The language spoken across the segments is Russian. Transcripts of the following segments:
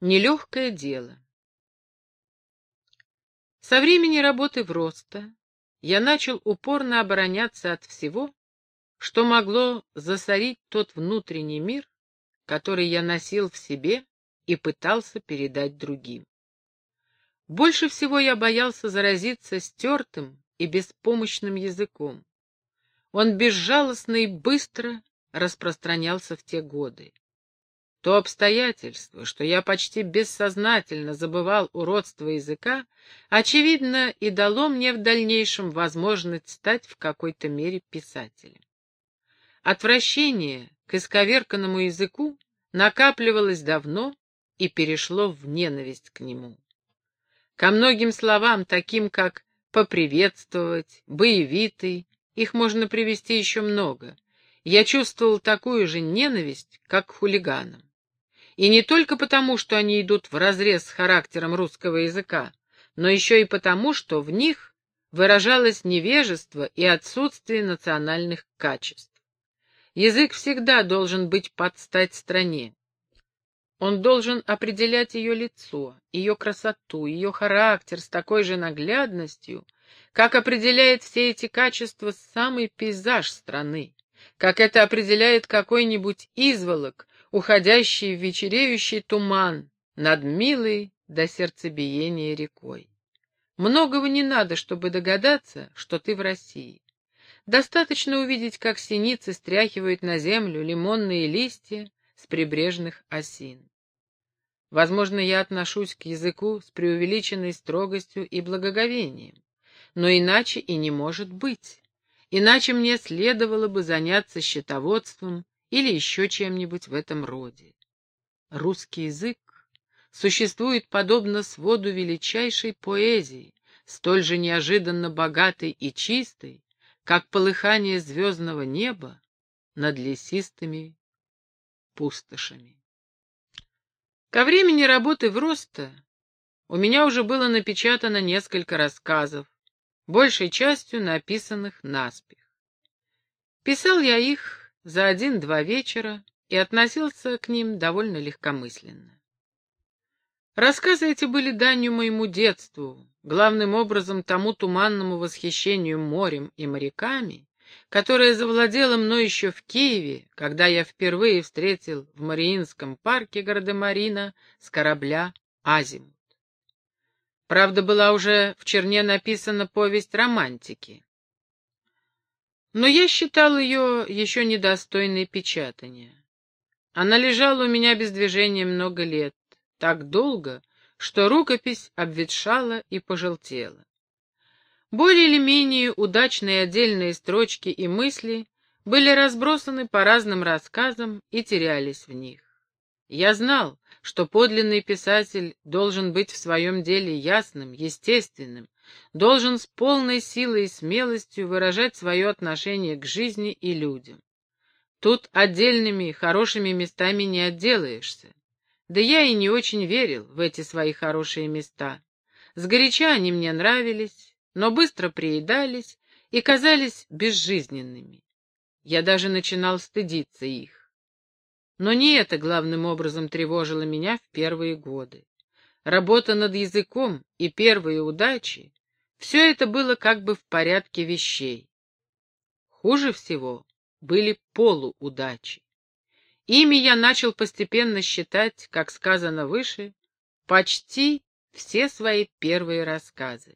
Нелегкое дело. Со времени работы в Росто я начал упорно обороняться от всего, что могло засорить тот внутренний мир, который я носил в себе и пытался передать другим. Больше всего я боялся заразиться стертым и беспомощным языком. Он безжалостно и быстро распространялся в те годы. То обстоятельство, что я почти бессознательно забывал уродство языка, очевидно, и дало мне в дальнейшем возможность стать в какой-то мере писателем. Отвращение к исковерканному языку накапливалось давно и перешло в ненависть к нему. Ко многим словам, таким как «поприветствовать», «боевитый», их можно привести еще много, я чувствовал такую же ненависть, как к хулиганам. И не только потому, что они идут вразрез с характером русского языка, но еще и потому, что в них выражалось невежество и отсутствие национальных качеств. Язык всегда должен быть под стать стране. Он должен определять ее лицо, ее красоту, ее характер с такой же наглядностью, как определяет все эти качества самый пейзаж страны, как это определяет какой-нибудь изволок, уходящий в вечереющий туман над милой до сердцебиения рекой. Многого не надо, чтобы догадаться, что ты в России. Достаточно увидеть, как синицы стряхивают на землю лимонные листья с прибрежных осин. Возможно, я отношусь к языку с преувеличенной строгостью и благоговением, но иначе и не может быть. Иначе мне следовало бы заняться счетоводством или еще чем-нибудь в этом роде. Русский язык существует подобно своду величайшей поэзии, столь же неожиданно богатой и чистой, как полыхание звездного неба над лесистыми пустошами. Ко времени работы в Росто у меня уже было напечатано несколько рассказов, большей частью написанных наспех. Писал я их за 1-2 вечера и относился к ним довольно легкомысленно. Рассказы эти были данью моему детству, главным образом тому туманному восхищению морем и моряками, которое завладело мной еще в Киеве, когда я впервые встретил в Мариинском парке Гардемарина с корабля «Азимут». Правда, была уже в черне написана повесть романтики. Но я считал ее еще недостойной печатания. Она лежала у меня без движения много лет, так долго, что рукопись обветшала и пожелтела. Более или менее удачные отдельные строчки и мысли были разбросаны по разным рассказам и терялись в них. Я знал, что подлинный писатель должен быть в своем деле ясным, естественным, должен с полной силой и смелостью выражать свое отношение к жизни и людям. Тут отдельными хорошими местами не отделаешься. Да я и не очень верил в эти свои хорошие места. Сгоряча они мне нравились, но быстро приедались и казались безжизненными. Я даже начинал стыдиться их. Но не это главным образом тревожило меня в первые годы. Работа над языком и первые удачи — все это было как бы в порядке вещей. Хуже всего были полуудачи. Ими я начал постепенно считать, как сказано выше, почти все свои первые рассказы.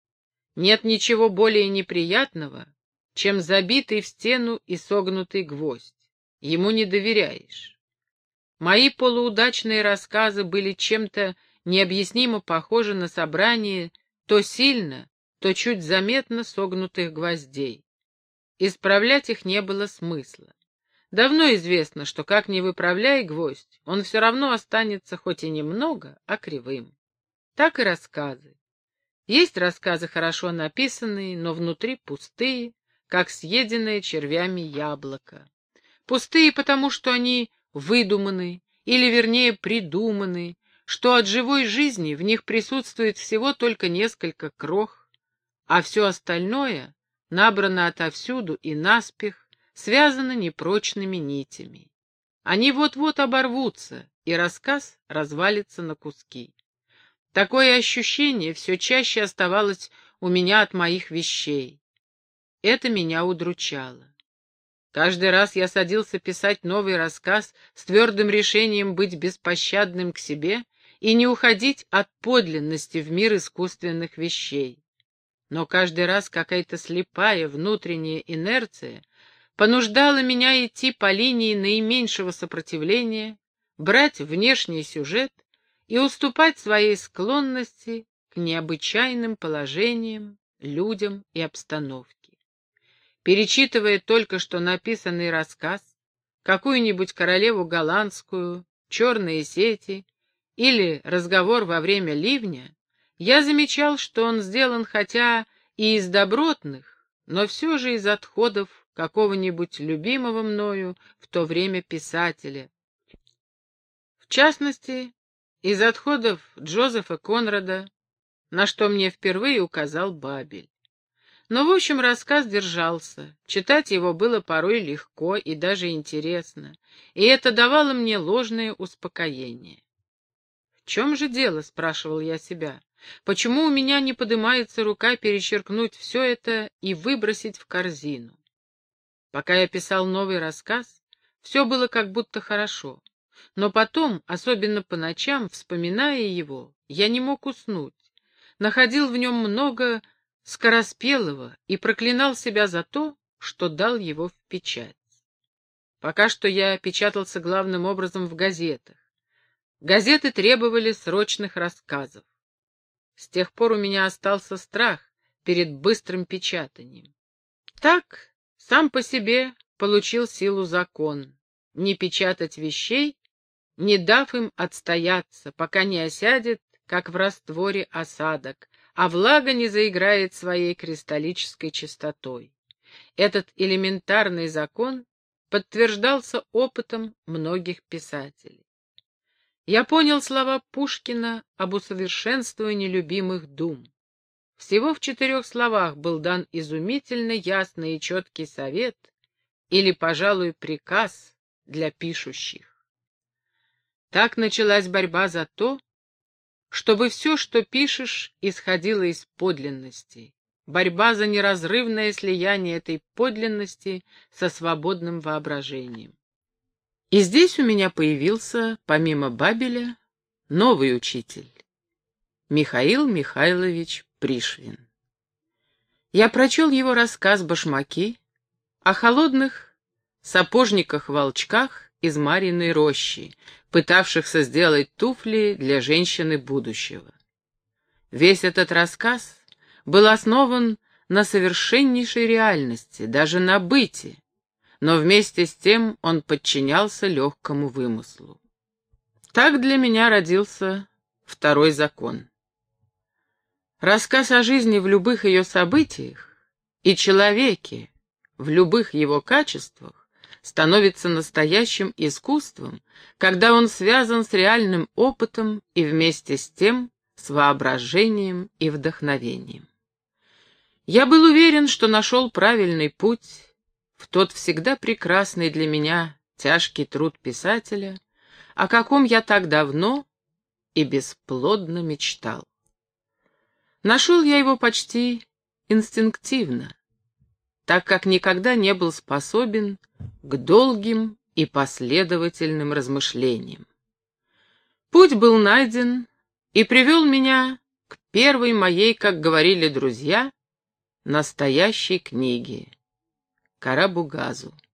Нет ничего более неприятного, чем забитый в стену и согнутый гвоздь. Ему не доверяешь. Мои полуудачные рассказы были чем-то необъяснимо похожи на собрание то сильно, то чуть заметно согнутых гвоздей. Исправлять их не было смысла. Давно известно, что как ни выправляй гвоздь, он все равно останется хоть и немного, а кривым. Так и рассказы. Есть рассказы хорошо написанные, но внутри пустые, как съеденное червями яблоко. Пустые потому, что они выдуманы, или вернее придуманы, что от живой жизни в них присутствует всего только несколько крох, а все остальное набрано отовсюду и наспех, связано непрочными нитями. Они вот-вот оборвутся, и рассказ развалится на куски. Такое ощущение все чаще оставалось у меня от моих вещей. Это меня удручало. Каждый раз я садился писать новый рассказ с твердым решением быть беспощадным к себе и не уходить от подлинности в мир искусственных вещей. Но каждый раз какая-то слепая внутренняя инерция понуждала меня идти по линии наименьшего сопротивления, брать внешний сюжет и уступать своей склонности к необычайным положениям, людям и обстановке. Перечитывая только что написанный рассказ, какую-нибудь королеву голландскую, черные сети или разговор во время ливня, я замечал, что он сделан хотя и из добротных, но все же из отходов какого-нибудь любимого мною в то время писателя. В частности, из отходов Джозефа Конрада, на что мне впервые указал Бабель. Но, в общем, рассказ держался, читать его было порой легко и даже интересно, и это давало мне ложное успокоение. «В чем же дело?» — спрашивал я себя. «Почему у меня не подымается рука перечеркнуть все это и выбросить в корзину?» Пока я писал новый рассказ, все было как будто хорошо, но потом, особенно по ночам, вспоминая его, я не мог уснуть, находил в нем много скороспелого и проклинал себя за то, что дал его в печать. Пока что я печатался главным образом в газетах. Газеты требовали срочных рассказов. С тех пор у меня остался страх перед быстрым печатанием. Так, сам по себе получил силу закон: не печатать вещей, не дав им отстояться, пока не осядет, как в растворе осадок, а влага не заиграет своей кристаллической чистотой. Этот элементарный закон подтверждался опытом многих писателей. Я понял слова Пушкина об усовершенствовании любимых дум. Всего в 4 словах был дан изумительно ясный и четкий совет или, пожалуй, приказ для пишущих. Так началась борьба за то, чтобы все, что пишешь, исходило из подлинности, борьба за неразрывное слияние этой подлинности со свободным воображением. И здесь у меня появился, помимо Бабеля, новый учитель — Михаил Михайлович Пришвин. Я прочел его рассказ «Башмаки» о холодных сапожниках-волчках из Марьиной рощи, пытавшихся сделать туфли для женщины будущего. Весь этот рассказ был основан на совершеннейшей реальности, даже на быте, но вместе с тем он подчинялся легкому вымыслу. Так для меня родился второй закон. Рассказ о жизни в любых ее событиях и человеке в любых его качествах становится настоящим искусством, когда он связан с реальным опытом и вместе с тем с воображением и вдохновением. Я был уверен, что нашел правильный путь в тот всегда прекрасный для меня тяжкий труд писателя, о каком я так давно и бесплодно мечтал. Нашел я его почти инстинктивно, так как никогда не был способен к долгим и последовательным размышлениям. Путь был найден и привел меня к первой моей, как говорили друзья, настоящей книге — Карабугазу.